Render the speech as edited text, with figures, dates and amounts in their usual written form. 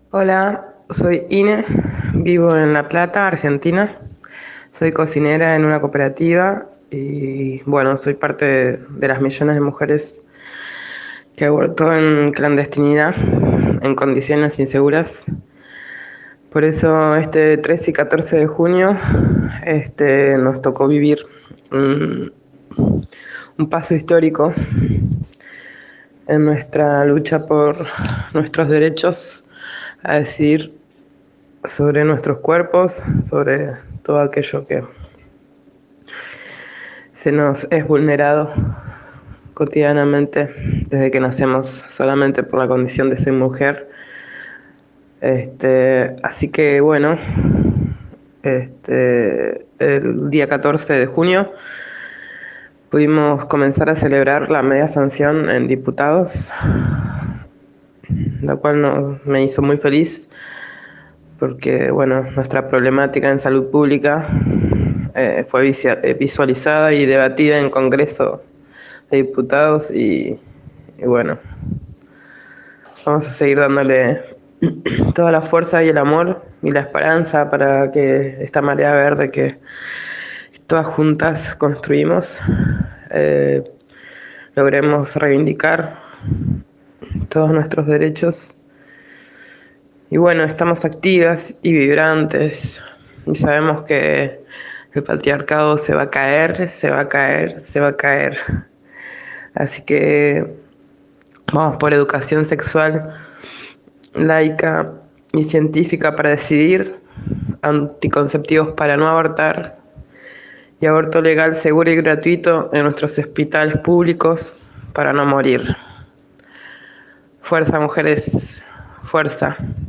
Hola, soy Ine, vivo en La Plata, Argentina. Soy cocinera en una cooperativa y bueno, soy parte de las millones de mujeres que abortó en clandestinidad, en condiciones inseguras. Por eso este 13 y 14 de junio nos tocó vivir un, un paso histórico en nuestra lucha por nuestros derechos a decidir sobre nuestros cuerpos, sobre todo aquello que se nos es vulnerado cotidianamente desde que nacemos solamente por la condición de ser mujer. Así que bueno, el día 14 de junio pudimos comenzar a celebrar la media sanción en diputados, la cual me hizo muy feliz porque bueno, nuestra problemática en salud pública fue visualizada y debatida en Congreso de Diputados y bueno, vamos a seguir dándole toda la fuerza y el amor y la esperanza para que esta marea verde que todas juntas construimos eh, logremos reivindicar todos nuestros derechos. Y bueno, estamos activas y vibrantes y sabemos que el patriarcado se va a caer, se va a caer, se va a caer. Así que vamos por educación sexual laica y científica para decidir, anticonceptivos para no abortar y aborto legal, seguro y gratuito en nuestros hospitales públicos para no morir. Fuerza, mujeres, fuerza.